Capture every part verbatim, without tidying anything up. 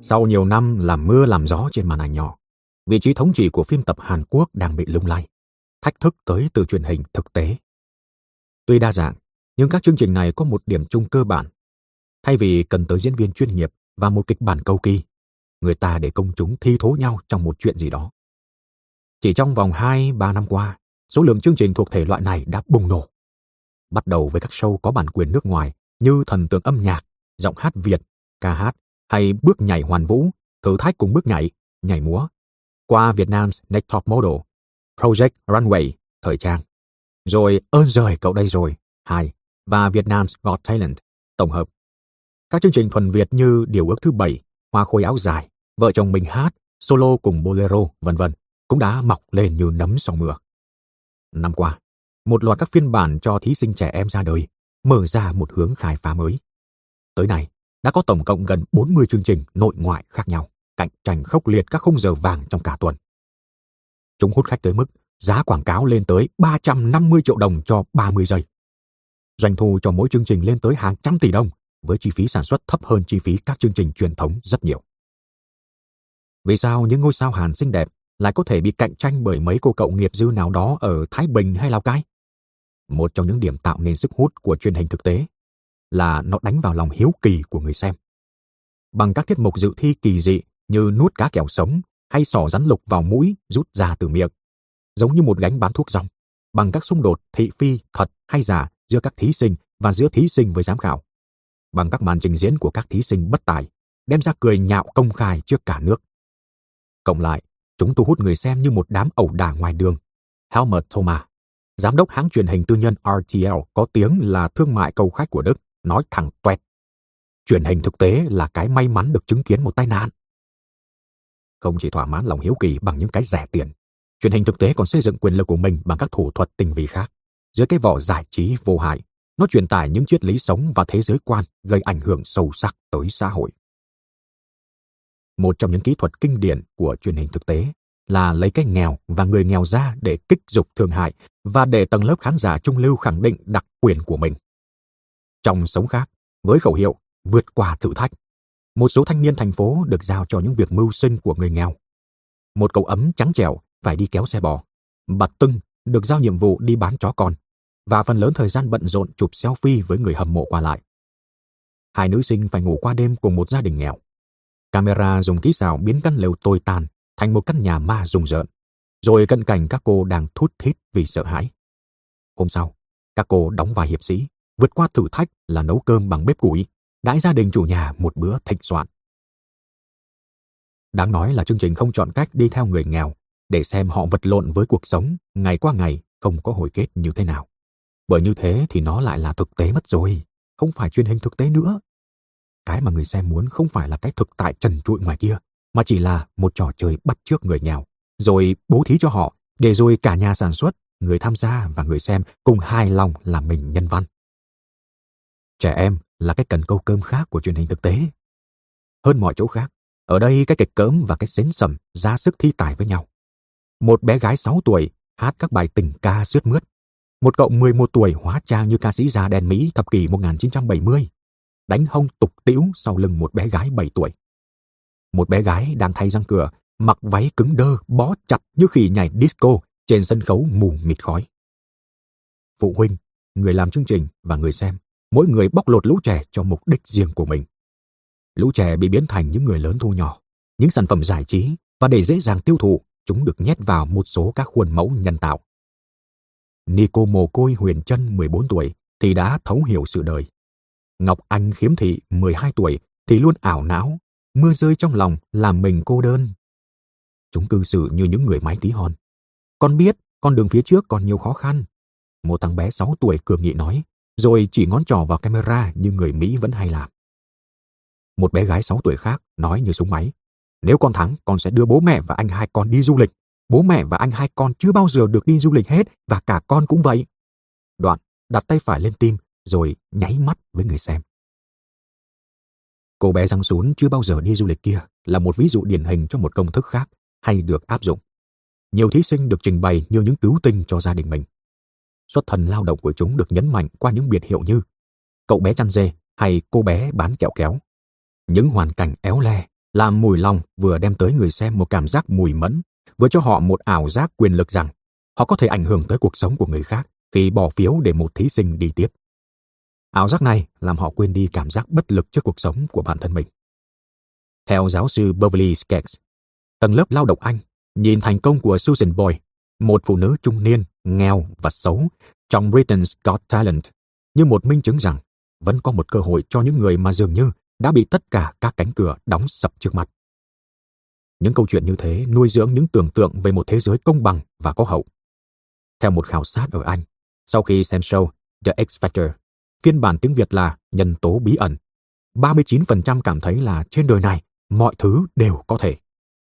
Sau nhiều năm làm mưa làm gió trên màn ảnh nhỏ, vị trí thống trị của phim tập Hàn Quốc đang bị lung lay, thách thức tới từ truyền hình thực tế. Tuy đa dạng, nhưng các chương trình này có một điểm chung cơ bản. Thay vì cần tới diễn viên chuyên nghiệp và một kịch bản cầu kỳ, người ta để công chúng thi thố nhau trong một chuyện gì đó. Chỉ trong vòng hai ba năm qua, số lượng chương trình thuộc thể loại này đã bùng nổ. Bắt đầu với các show có bản quyền nước ngoài như Thần tượng âm nhạc, Giọng hát Việt, ca hát hay Bước nhảy hoàn vũ, thử thách cùng bước nhảy, nhảy múa. Qua Vietnam's Next Top Model, Project Runway, thời trang. Rồi Ơn giời cậu đây rồi, hai và Vietnam's Got Talent, tổng hợp. Các chương trình thuần Việt như Điều ước thứ bảy, Hoa khôi áo dài, Vợ chồng mình hát, Solo cùng Bolero, vân vân cũng đã mọc lên như nấm sau mưa. Năm qua, một loạt các phiên bản cho thí sinh trẻ em ra đời, mở ra một hướng khai phá mới. Tới nay, đã có tổng cộng gần bốn mươi chương trình nội ngoại khác nhau, cạnh tranh khốc liệt các khung giờ vàng trong cả tuần. Chúng hút khách tới mức giá quảng cáo lên tới ba trăm năm mươi triệu đồng cho ba mươi giây. Doanh thu cho mỗi chương trình lên tới hàng trăm tỷ đồng, với chi phí sản xuất thấp hơn chi phí các chương trình truyền thống rất nhiều. Vì sao những ngôi sao Hàn xinh đẹp lại có thể bị cạnh tranh bởi mấy cô cậu nghiệp dư nào đó ở Thái Bình hay Lào Cai? Một trong những điểm tạo nên sức hút của truyền hình thực tế là nó đánh vào lòng hiếu kỳ của người xem. Bằng các tiết mục dự thi kỳ dị như nuốt cá kèo sống hay xỏ rắn lục vào mũi rút ra từ miệng, giống như một gánh bán thuốc rong, bằng các xung đột thị phi thật hay giả giữa các thí sinh và giữa thí sinh với giám khảo, bằng các màn trình diễn của các thí sinh bất tài, đem ra cười nhạo công khai trước cả nước. Cộng lại, chúng thu hút người xem như một đám ẩu đả ngoài đường. Helmut Thoma, giám đốc hãng truyền hình tư nhân rờ tê lờ có tiếng là thương mại cầu khách của Đức, nói thẳng toẹt: truyền hình thực tế là cái may mắn được chứng kiến một tai nạn. Không chỉ thỏa mãn lòng hiếu kỳ bằng những cái rẻ tiền, truyền hình thực tế còn xây dựng quyền lực của mình bằng các thủ thuật tinh vi khác. Dưới cái vỏ giải trí vô hại, nó truyền tải những triết lý sống và thế giới quan gây ảnh hưởng sâu sắc tới xã hội. Một trong những kỹ thuật kinh điển của truyền hình thực tế là lấy cái nghèo và người nghèo ra để kích dục thương hại và để tầng lớp khán giả trung lưu khẳng định đặc quyền của mình. Trong Sống Khác, với khẩu hiệu vượt qua thử thách, một số thanh niên thành phố được giao cho những việc mưu sinh của người nghèo. Một cậu ấm trắng trẻo phải đi kéo xe bò, bà Tưng được giao nhiệm vụ đi bán chó con, và phần lớn thời gian bận rộn chụp selfie với người hâm mộ qua lại. Hai nữ sinh phải ngủ qua đêm cùng một gia đình nghèo. Camera dùng kỹ xảo biến căn lều tồi tàn thành một căn nhà ma rùng rợn, rồi cận cảnh các cô đang thút thít vì sợ hãi. Hôm sau, các cô đóng vai hiệp sĩ, vượt qua thử thách là nấu cơm bằng bếp củi, đãi gia đình chủ nhà một bữa thịnh soạn. Đáng nói là chương trình không chọn cách đi theo người nghèo để xem họ vật lộn với cuộc sống ngày qua ngày không có hồi kết như thế nào. Bởi như thế thì nó lại là thực tế mất rồi, không phải truyền hình thực tế nữa. Cái mà người xem muốn không phải là cái thực tại trần trụi ngoài kia, mà chỉ là một trò chơi bắt chước người nghèo, rồi bố thí cho họ, để rồi cả nhà sản xuất, người tham gia và người xem cùng hài lòng làm mình nhân văn. Trẻ em là cái cần câu cơm khác của truyền hình thực tế. Hơn mọi chỗ khác, ở đây cái kịch cỡm và cái xến sẩm ra sức thi tài với nhau. Một bé gái sáu tuổi hát các bài tình ca sướt mướt. Một cậu mười một tuổi hóa trang như ca sĩ da đen Mỹ thập kỷ một nghìn chín trăm bảy mươi, đánh hông tục tĩu sau lưng một bé gái bảy tuổi. Một bé gái đang thay răng cửa, mặc váy cứng đơ bó chặt như khỉ nhảy disco trên sân khấu mù mịt khói. Phụ huynh, người làm chương trình và người xem, mỗi người bóc lột lũ trẻ cho mục đích riêng của mình. Lũ trẻ bị biến thành những người lớn thu nhỏ, những sản phẩm giải trí, và để dễ dàng tiêu thụ, chúng được nhét vào một số các khuôn mẫu nhân tạo. Nico mồ côi Huyền Trân mười bốn tuổi thì đã thấu hiểu sự đời. Ngọc Anh khiếm thị mười hai tuổi thì luôn ảo não, mưa rơi trong lòng làm mình cô đơn. Chúng cư xử như những người máy tí hon. Con biết con đường phía trước còn nhiều khó khăn, một thằng bé sáu tuổi cường nghị nói, rồi chỉ ngón trỏ vào camera như người Mỹ vẫn hay làm. Một bé gái sáu tuổi khác nói như súng máy, nếu con thắng con sẽ đưa bố mẹ và anh hai con đi du lịch. Bố mẹ và anh hai con chưa bao giờ được đi du lịch hết, và cả con cũng vậy. Đoạn đặt tay phải lên tim rồi nháy mắt với người xem. Cô bé răng sún chưa bao giờ đi du lịch kia là một ví dụ điển hình cho một công thức khác hay được áp dụng. Nhiều thí sinh được trình bày như những cứu tinh cho gia đình mình. Xuất thân lao động của chúng được nhấn mạnh qua những biệt hiệu như cậu bé chăn dê hay cô bé bán kẹo kéo. Những hoàn cảnh éo le làm mùi lòng vừa đem tới người xem một cảm giác mùi mẫn, vừa cho họ một ảo giác quyền lực rằng họ có thể ảnh hưởng tới cuộc sống của người khác khi bỏ phiếu để một thí sinh đi tiếp. Ảo giác này làm họ quên đi cảm giác bất lực trước cuộc sống của bản thân mình. Theo giáo sư Beverly Skeggs, tầng lớp lao động Anh nhìn thành công của Susan Boyle, một phụ nữ trung niên, nghèo và xấu trong Britain's Got Talent, như một minh chứng rằng vẫn có một cơ hội cho những người mà dường như đã bị tất cả các cánh cửa đóng sập trước mặt. Những câu chuyện như thế nuôi dưỡng những tưởng tượng về một thế giới công bằng và có hậu. Theo một khảo sát ở Anh, sau khi xem show The X Factor, phiên bản tiếng Việt là Nhân tố bí ẩn, ba mươi chín phần trăm cảm thấy là trên đời này mọi thứ đều có thể.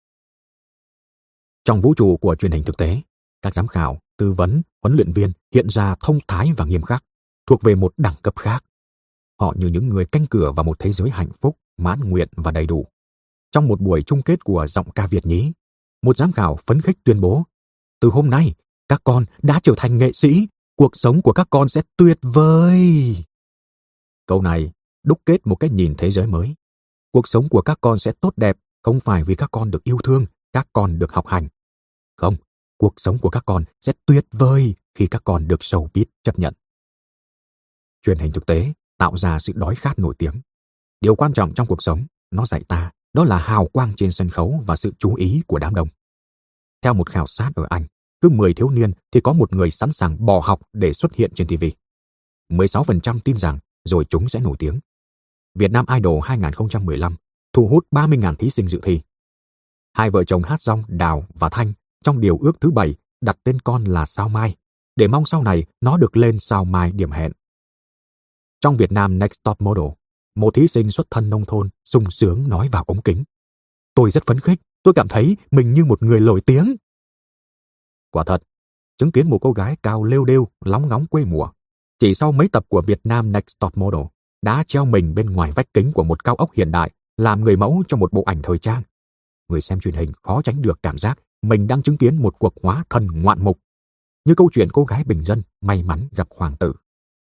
Trong vũ trụ của truyền hình thực tế, các giám khảo, tư vấn, huấn luyện viên hiện ra thông thái và nghiêm khắc, thuộc về một đẳng cấp khác. Họ như những người canh cửa vào một thế giới hạnh phúc, mãn nguyện và đầy đủ. Trong một buổi chung kết của Giọng ca Việt nhí, một giám khảo phấn khích tuyên bố: từ hôm nay, các con đã trở thành nghệ sĩ, cuộc sống của các con sẽ tuyệt vời. Câu này đúc kết một cái nhìn thế giới mới. Cuộc sống của các con sẽ tốt đẹp không phải vì các con được yêu thương, các con được học hành. Không, cuộc sống của các con sẽ tuyệt vời khi các con được showbiz chấp nhận. Truyền hình thực tế tạo ra sự đói khát nổi tiếng. Điều quan trọng trong cuộc sống, nó dạy ta, đó là hào quang trên sân khấu và sự chú ý của đám đông. Theo một khảo sát ở Anh, cứ mười thiếu niên thì có một người sẵn sàng bỏ học để xuất hiện trên ti vi. mười sáu phần trăm tin rằng rồi chúng sẽ nổi tiếng. Việt Nam Idol hai không một lăm thu hút ba mươi nghìn thí sinh dự thi. Hai vợ chồng hát dong Đào và Thanh trong điều ước thứ bảy đặt tên con là Sao Mai, để mong sau này nó được lên Sao Mai điểm hẹn. Trong Việt Nam Next Top Model, một thí sinh xuất thân nông thôn sung sướng nói vào ống kính: tôi rất phấn khích, tôi cảm thấy mình như một người nổi tiếng. Quả thật, chứng kiến một cô gái cao lêu đêu, lóng ngóng quê mùa, chỉ sau mấy tập của Việt Nam Next Top Model, đã treo mình bên ngoài vách kính của một cao ốc hiện đại làm người mẫu cho một bộ ảnh thời trang. Người xem truyền hình khó tránh được cảm giác mình đang chứng kiến một cuộc hóa thân ngoạn mục, như câu chuyện cô gái bình dân may mắn gặp hoàng tử.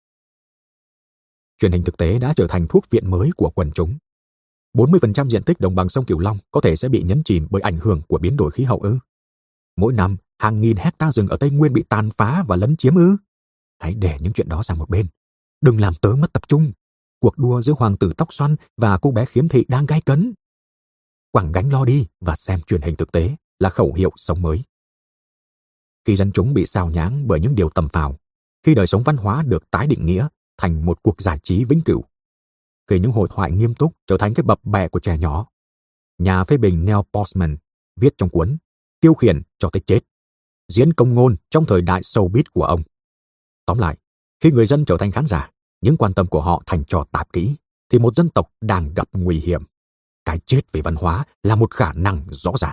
Truyền hình thực tế đã trở thành thuốc viện mới của quần chúng. bốn mươi phần trăm diện tích đồng bằng sông Cửu Long có thể sẽ bị nhấn chìm bởi ảnh hưởng của biến đổi khí hậu ư? Mỗi năm, hàng nghìn hecta rừng ở Tây Nguyên bị tàn phá và lấn chiếm ư? Hãy để những chuyện đó sang một bên. Đừng làm tớ mất tập trung. Cuộc đua giữa hoàng tử tóc xoăn và cô bé khiếm thị đang gay cấn. Quẳng gánh lo đi và xem truyền hình thực tế là khẩu hiệu sống mới. Khi dân chúng bị xao nhãng bởi những điều tầm phào, khi đời sống văn hóa được tái định nghĩa thành một cuộc giải trí vĩnh cửu, khi những hội thoại nghiêm túc trở thành cái bập bẹ của trẻ nhỏ, nhà phê bình Neil Postman viết trong cuốn Tiêu khiển cho tới chết, diễn công ngôn trong thời đại showbiz của ông. Tóm lại, khi người dân trở thành khán giả, những quan tâm của họ thành trò tạp kỹ, thì một dân tộc đang gặp nguy hiểm. Cái chết về văn hóa là một khả năng rõ ràng.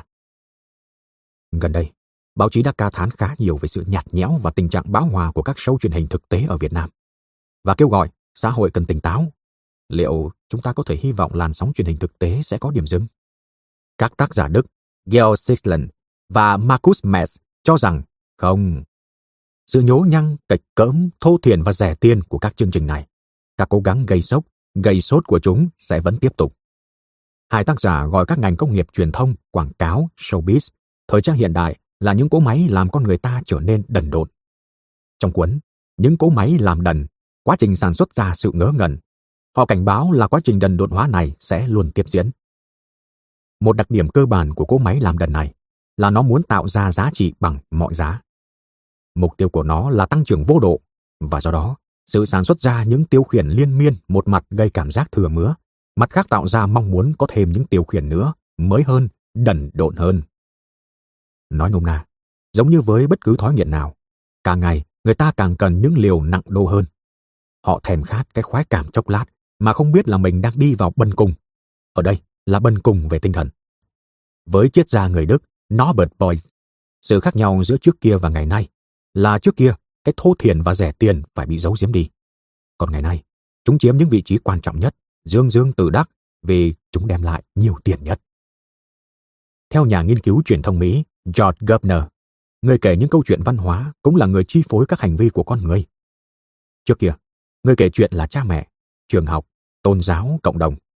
Gần đây, báo chí đã ca thán khá nhiều về sự nhạt nhẽo và tình trạng bão hòa của các show truyền hình thực tế ở Việt Nam, và kêu gọi xã hội cần tỉnh táo. Liệu chúng ta có thể hy vọng làn sóng truyền hình thực tế sẽ có điểm dừng? Các tác giả Đức Georg Siegland và Markus Metz cho rằng không. Sự nhố nhăng, kịch cỡm, thô thiển và rẻ tiền của các chương trình này, các cố gắng gây sốc, gây sốt của chúng sẽ vẫn tiếp tục. Hai tác giả gọi các ngành công nghiệp truyền thông, quảng cáo, showbiz, thời trang hiện đại là những cỗ máy làm con người ta trở nên đần độn. Trong cuốn Những cỗ máy làm đần, quá trình sản xuất ra sự ngớ ngẩn, họ cảnh báo là quá trình đần độn hóa này sẽ luôn tiếp diễn. Một đặc điểm cơ bản của cỗ máy làm đần này là nó muốn tạo ra giá trị bằng mọi giá. Mục tiêu của nó là tăng trưởng vô độ, và do đó, sự sản xuất ra những tiêu khiển liên miên một mặt gây cảm giác thừa mứa, mặt khác tạo ra mong muốn có thêm những tiêu khiển nữa, mới hơn, đần độn hơn. Nói nôm na, giống như với bất cứ thói nghiện nào, càng ngày người ta càng cần những liều nặng đô hơn. Họ thèm khát cái khoái cảm chốc lát mà không biết là mình đang đi vào bần cùng. Ở đây là bần cùng về tinh thần. Với triết gia người Đức Norbert Boyce, sự khác nhau giữa trước kia và ngày nay là trước kia cái thô thiển và rẻ tiền phải bị giấu giếm đi. Còn ngày nay, chúng chiếm những vị trí quan trọng nhất, dương dương tự đắc vì chúng đem lại nhiều tiền nhất. Theo nhà nghiên cứu truyền thông Mỹ George Gardner, người kể những câu chuyện văn hóa cũng là người chi phối các hành vi của con người. Trước kia, người kể chuyện là cha mẹ, trường học, tôn giáo, cộng đồng.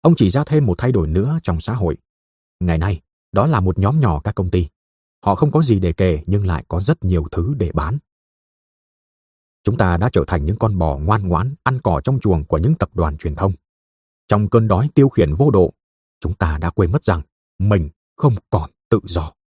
Ông chỉ ra thêm một thay đổi nữa trong xã hội. Ngày nay, đó là một nhóm nhỏ các công ty. Họ không có gì để kể nhưng lại có rất nhiều thứ để bán. Chúng ta đã trở thành những con bò ngoan ngoãn ăn cỏ trong chuồng của những tập đoàn truyền thông. Trong cơn đói tiêu khiển vô độ, chúng ta đã quên mất rằng mình không còn tự do.